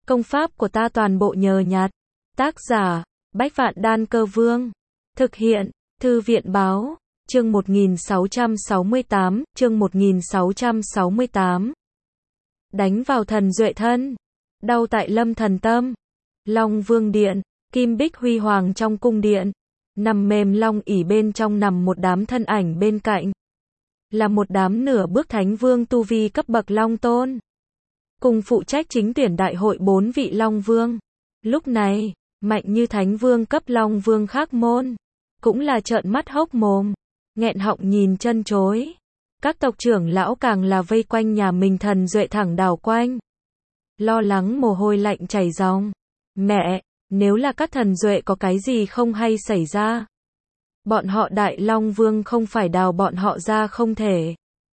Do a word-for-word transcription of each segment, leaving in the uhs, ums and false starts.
Công pháp của ta toàn bộ nhờ nhặt. Tác giả, Bách Vạn Đan Cơ Vương. Thực hiện, Thư viện Báo. Chương một nghìn sáu trăm sáu mươi tám, chương một nghìn sáu trăm sáu mươi tám. Đánh vào thần duệ thân. Đau tại Lâm Thần Tâm. Long Vương Điện, kim bích huy hoàng trong cung điện. Nằm mềm long ỷ bên trong nằm một đám thân ảnh bên cạnh. Là một đám nửa bước thánh vương tu vi cấp bậc Long Tôn. Cùng phụ trách chính tuyển đại hội bốn vị Long Vương. Lúc này, mạnh như thánh vương cấp Long Vương khác môn. Cũng là trợn mắt hốc mồm. Nghẹn họng nhìn chân chối. Các tộc trưởng lão càng là vây quanh nhà mình thần duệ thẳng đảo quanh. Lo lắng mồ hôi lạnh chảy ròng. Mẹ, nếu là các thần duệ có cái gì không hay xảy ra. Bọn họ Đại Long Vương không phải đào bọn họ ra không thể.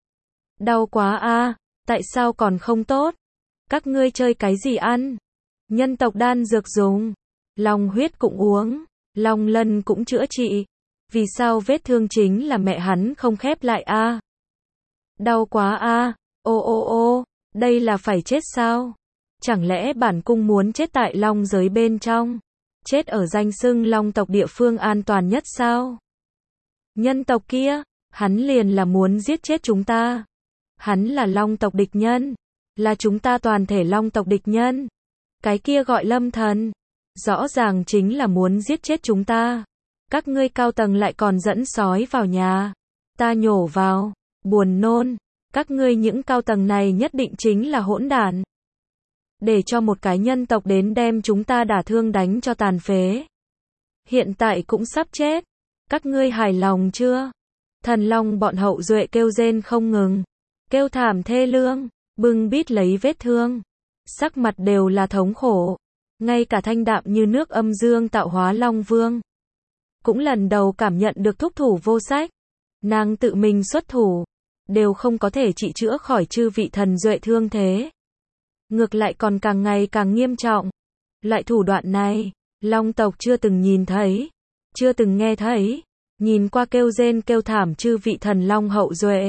Đau quá a, tại sao còn không tốt? Các ngươi chơi cái gì ăn? Nhân tộc đan dược dùng. Long huyết cũng uống. Long lân cũng chữa trị. Vì sao vết thương chính là mẹ hắn không khép lại a? Đau quá a, ô ô ô, đây là phải chết sao? Chẳng lẽ bản cung muốn chết tại Long giới bên trong? Chết ở danh xưng Long tộc địa phương an toàn nhất sao? Nhân tộc kia, hắn liền là muốn giết chết chúng ta. Hắn là Long tộc địch nhân. Là chúng ta toàn thể Long tộc địch nhân. Cái kia gọi Lâm Thần. Rõ ràng chính là muốn giết chết chúng ta. Các ngươi cao tầng lại còn dẫn sói vào nhà. Ta nhổ vào. Buồn nôn. Các ngươi những cao tầng này nhất định chính là hỗn đản. Để cho một cái nhân tộc đến đem chúng ta đả thương đánh cho tàn phế. Hiện tại cũng sắp chết. Các ngươi hài lòng chưa? Thần long bọn hậu duệ kêu rên không ngừng. Kêu thảm thê lương. Bưng bít lấy vết thương. Sắc mặt đều là thống khổ. Ngay cả thanh đạm như nước âm dương tạo hóa Long Vương. Cũng lần đầu cảm nhận được thúc thủ vô sách. Nàng tự mình xuất thủ. Đều không có thể trị chữa khỏi chư vị thần duệ thương thế. Ngược lại còn càng ngày càng nghiêm trọng. Loại thủ đoạn này, Long tộc chưa từng nhìn thấy. Chưa từng nghe thấy. Nhìn qua kêu rên kêu thảm chư vị thần Long hậu duệ.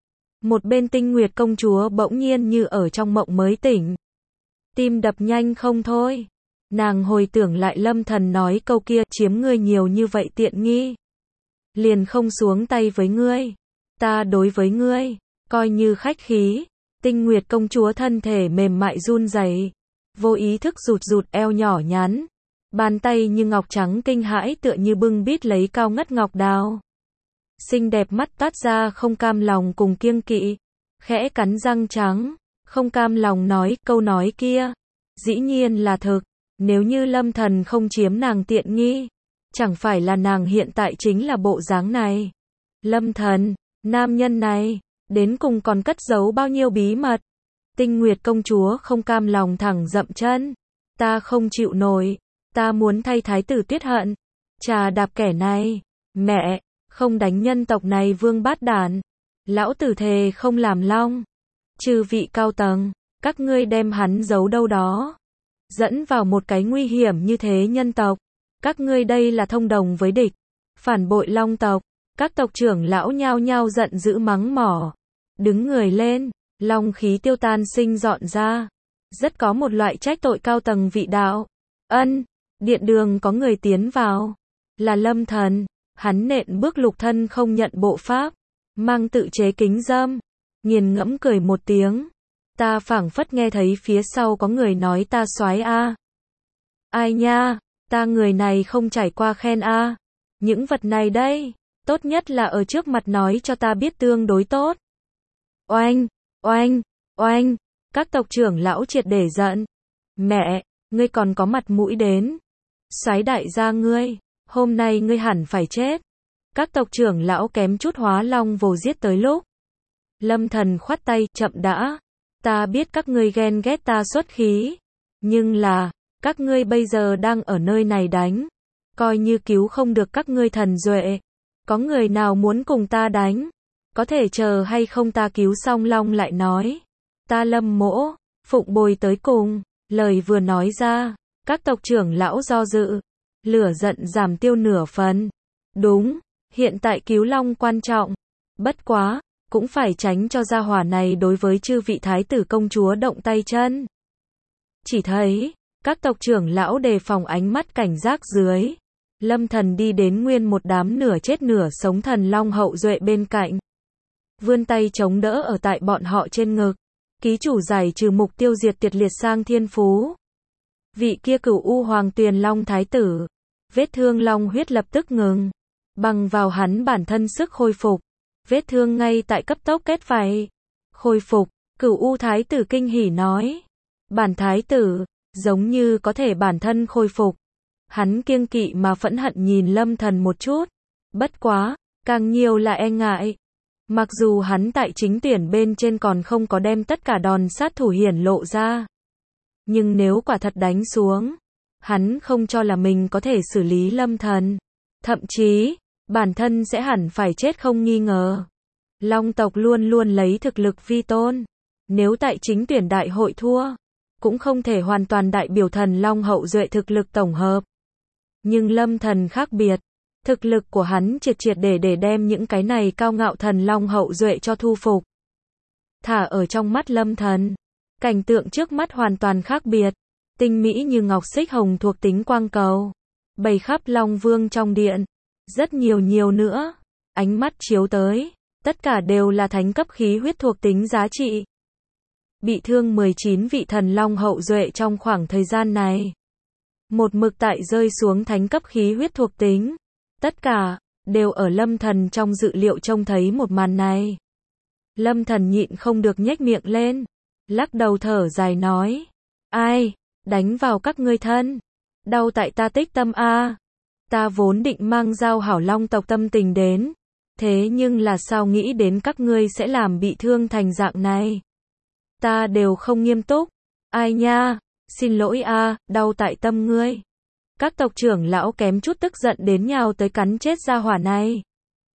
Một bên Tinh Nguyệt công chúa bỗng nhiên như ở trong mộng mới tỉnh. Tim đập nhanh không thôi. Nàng hồi tưởng lại Lâm Thần nói câu kia, chiếm ngươi nhiều như vậy tiện nghi. Liền không xuống tay với ngươi. Ta đối với ngươi, coi như khách khí. Tinh Nguyệt công chúa thân thể mềm mại run rẩy, vô ý thức rụt rụt eo nhỏ nhắn. Bàn tay như ngọc trắng kinh hãi tựa như bưng bít lấy cao ngất ngọc đào. Xinh đẹp mắt toát ra không cam lòng cùng kiêng kỵ. Khẽ cắn răng trắng, không cam lòng nói câu nói kia. Dĩ nhiên là thực, nếu như Lâm Thần không chiếm nàng tiện nghi. Chẳng phải là nàng hiện tại chính là bộ dáng này. Lâm Thần, nam nhân này, đến cùng còn cất giấu bao nhiêu bí mật. Tinh Nguyệt công chúa không cam lòng thẳng dậm chân. Ta không chịu nổi. Ta muốn thay thái tử Tuyết Hận. Trà đạp kẻ này. Mẹ, không đánh nhân tộc này vương bát đản. Lão tử thề không làm long. Trừ vị cao tầng, các ngươi đem hắn giấu đâu đó. Dẫn vào một cái nguy hiểm như thế nhân tộc. Các ngươi đây là thông đồng với địch. Phản bội Long tộc. Các tộc trưởng lão nhao nhao giận dữ mắng mỏ. Đứng người lên, long khí tiêu tan sinh dọn ra. Rất có một loại trách tội cao tầng vị đạo. Ân, điện đường có người tiến vào. Là Lâm Thần. Hắn nện bước lục thân không nhận bộ pháp. Mang tự chế kính dâm. Nghiền ngẫm cười một tiếng. Ta phảng phất nghe thấy phía sau có người nói ta soái a. Ai nha, ta người này không trải qua khen a. Những vật này đây, tốt nhất là ở trước mặt nói cho ta biết tương đối tốt. Oanh, oanh, oanh, các tộc trưởng lão triệt để giận. Mẹ, ngươi còn có mặt mũi đến. Soái đại gia ngươi, hôm nay ngươi hẳn phải chết. Các tộc trưởng lão kém chút hóa long vồ giết tới lúc. Lâm Thần khoát tay, chậm đã. Ta biết các ngươi ghen ghét ta xuất khí. Nhưng là, các ngươi bây giờ đang ở nơi này đánh. Coi như cứu không được các ngươi thần duệ. Có người nào muốn cùng ta đánh? Có thể chờ hay không ta cứu xong long lại nói. Ta Lâm mỗ, phụng bồi tới cùng. Lời vừa nói ra, các tộc trưởng lão do dự. Lửa giận giảm tiêu nửa phần. Đúng, hiện tại cứu long quan trọng. Bất quá, cũng phải tránh cho gia hỏa này đối với chư vị thái tử công chúa động tay chân. Chỉ thấy, các tộc trưởng lão đề phòng ánh mắt cảnh giác dưới. Lâm Thần đi đến nguyên một đám nửa chết nửa sống thần long hậu duệ bên cạnh. Vươn tay chống đỡ ở tại bọn họ trên ngực. Ký chủ giải trừ mục tiêu diệt tiệt liệt sang thiên phú. Vị kia cửu u hoàng tuyền long thái tử. Vết thương long huyết lập tức ngừng. Bằng vào hắn bản thân sức khôi phục. Vết thương ngay tại cấp tốc kết vảy. Khôi phục, cửu u thái tử kinh hỉ nói. Bản thái tử, giống như có thể bản thân khôi phục. Hắn kiêng kỵ mà phẫn hận nhìn Lâm Thần một chút. Bất quá, càng nhiều là e ngại. Mặc dù hắn tại chính tuyển bên trên còn không có đem tất cả đòn sát thủ hiển lộ ra. Nhưng nếu quả thật đánh xuống, hắn không cho là mình có thể xử lý Lâm Thần. Thậm chí, bản thân sẽ hẳn phải chết không nghi ngờ. Long tộc luôn luôn lấy thực lực vi tôn. Nếu tại chính tuyển đại hội thua, cũng không thể hoàn toàn đại biểu thần long hậu duệ thực lực tổng hợp. Nhưng Lâm Thần khác biệt. Thực lực của hắn triệt triệt để để đem những cái này cao ngạo thần long hậu duệ cho thu phục. Thả ở trong mắt Lâm Thần. Cảnh tượng trước mắt hoàn toàn khác biệt. Tinh mỹ như ngọc xích hồng thuộc tính quang cầu. Bày khắp Long Vương trong điện. Rất nhiều nhiều nữa. Ánh mắt chiếu tới. Tất cả đều là thánh cấp khí huyết thuộc tính giá trị. Bị thương mười chín vị thần long hậu duệ trong khoảng thời gian này. Một mực tại rơi xuống thánh cấp khí huyết thuộc tính. Tất cả, đều ở Lâm Thần trong dự liệu trông thấy một màn này. Lâm Thần nhịn không được nhếch miệng lên. Lắc đầu thở dài nói. Ai, đánh vào các ngươi thân. Đau tại ta tích tâm a. Ta vốn định mang giao hảo long tộc tâm tình đến. Thế nhưng là sao nghĩ đến các ngươi sẽ làm bị thương thành dạng này. Ta đều không nghiêm túc. Ai nha, xin lỗi a, đau tại tâm ngươi. Các tộc trưởng lão kém chút tức giận đến nhào tới cắn chết gia hỏa này.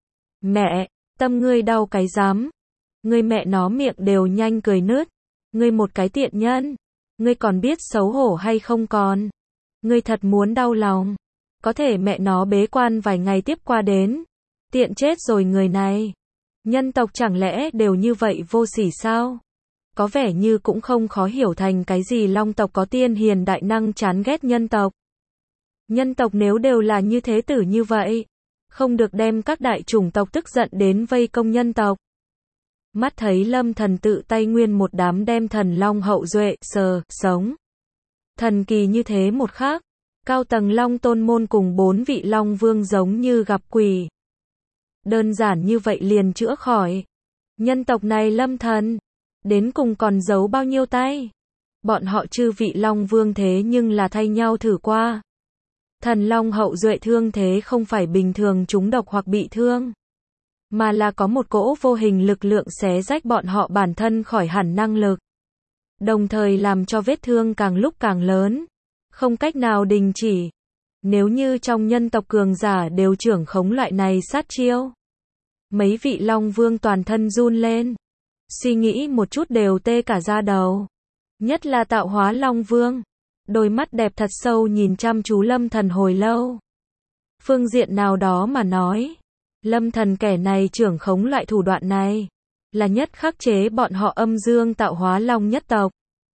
Mẹ, tâm ngươi đau cái dám. Ngươi mẹ nó miệng đều nhanh cười nứt. Ngươi một cái tiện nhân. Ngươi còn biết xấu hổ hay không còn. Ngươi thật muốn đau lòng. Có thể mẹ nó bế quan vài ngày tiếp qua đến. Tiện chết rồi người này. Nhân tộc chẳng lẽ đều như vậy vô sỉ sao? Có vẻ như cũng không khó hiểu thành cái gì long tộc có tiên hiền đại năng chán ghét nhân tộc. Nhân tộc nếu đều là như thế tử như vậy, không được đem các đại chủng tộc tức giận đến vây công nhân tộc. Mắt thấy Lâm Thần tự tay nguyên một đám đem thần long hậu duệ sờ sống. Thần kỳ như thế một khắc, cao tầng long tôn môn cùng bốn vị long vương giống như gặp quỷ. Đơn giản như vậy liền chữa khỏi. Nhân tộc này Lâm Thần, đến cùng còn giấu bao nhiêu tay? Bọn họ chư vị long vương thế nhưng là thay nhau thử qua. Thần long hậu duệ thương thế không phải bình thường trúng độc hoặc bị thương, mà là có một cỗ vô hình lực lượng xé rách bọn họ bản thân khỏi hẳn năng lực. Đồng thời làm cho vết thương càng lúc càng lớn, không cách nào đình chỉ. Nếu như trong nhân tộc cường giả đều trưởng khống loại này sát chiêu, mấy vị long vương toàn thân run lên. Suy nghĩ một chút đều tê cả da đầu. Nhất là tạo hóa long vương. Đôi mắt đẹp thật sâu nhìn chăm chú Lâm Thần hồi lâu. Phương diện nào đó mà nói, Lâm Thần kẻ này trưởng khống loại thủ đoạn này, là nhất khắc chế bọn họ âm dương tạo hóa long nhất tộc.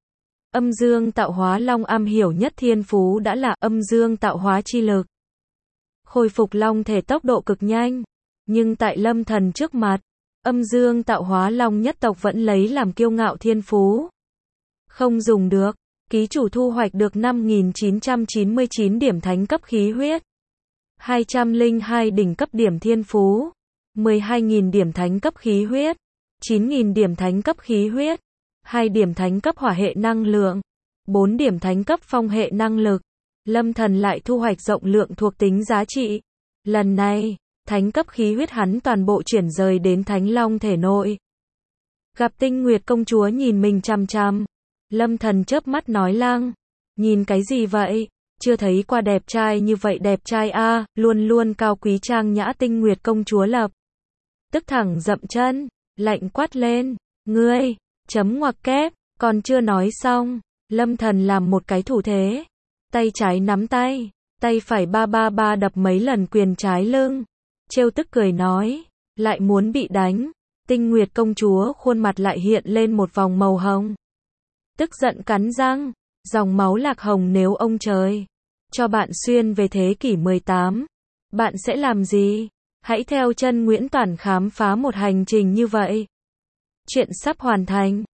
Âm dương tạo hóa long am hiểu nhất thiên phú đã là âm dương tạo hóa chi lực. Khôi phục long thể tốc độ cực nhanh, nhưng tại Lâm Thần trước mặt, âm dương tạo hóa long nhất tộc vẫn lấy làm kiêu ngạo thiên phú. Không dùng được. Ký chủ thu hoạch được năm nghìn chín trăm chín mươi chín điểm thánh cấp khí huyết, hai trăm lẻ hai đỉnh cấp điểm thiên phú, mười hai nghìn điểm thánh cấp khí huyết, chín nghìn điểm thánh cấp khí huyết, hai điểm thánh cấp hỏa hệ năng lượng, bốn điểm thánh cấp phong hệ năng lực. Lâm Thần lại thu hoạch rộng lượng thuộc tính giá trị. Lần này, thánh cấp khí huyết hắn toàn bộ chuyển rời đến Thánh Long thể nội. Gặp Tinh Nguyệt công chúa nhìn mình chằm chằm. Lâm Thần chớp mắt nói lang, nhìn cái gì vậy? Chưa thấy qua đẹp trai như vậy đẹp trai a, à, luôn luôn cao quý trang nhã Tinh Nguyệt công chúa lập. Tức thẳng dậm chân, lạnh quát lên, ngươi, chấm ngoặc kép, còn chưa nói xong, Lâm Thần làm một cái thủ thế, tay trái nắm tay, tay phải ba ba ba đập mấy lần quyền trái lưng, trêu tức cười nói, lại muốn bị đánh. Tinh Nguyệt công chúa khuôn mặt lại hiện lên một vòng màu hồng. Tức giận cắn răng, Dòng máu lạc hồng nếu ông trời cho bạn xuyên về thế kỷ mười tám, bạn sẽ làm gì? Hãy theo chân Nguyễn Toản khám phá một hành trình như vậy. Chuyện sắp hoàn thành.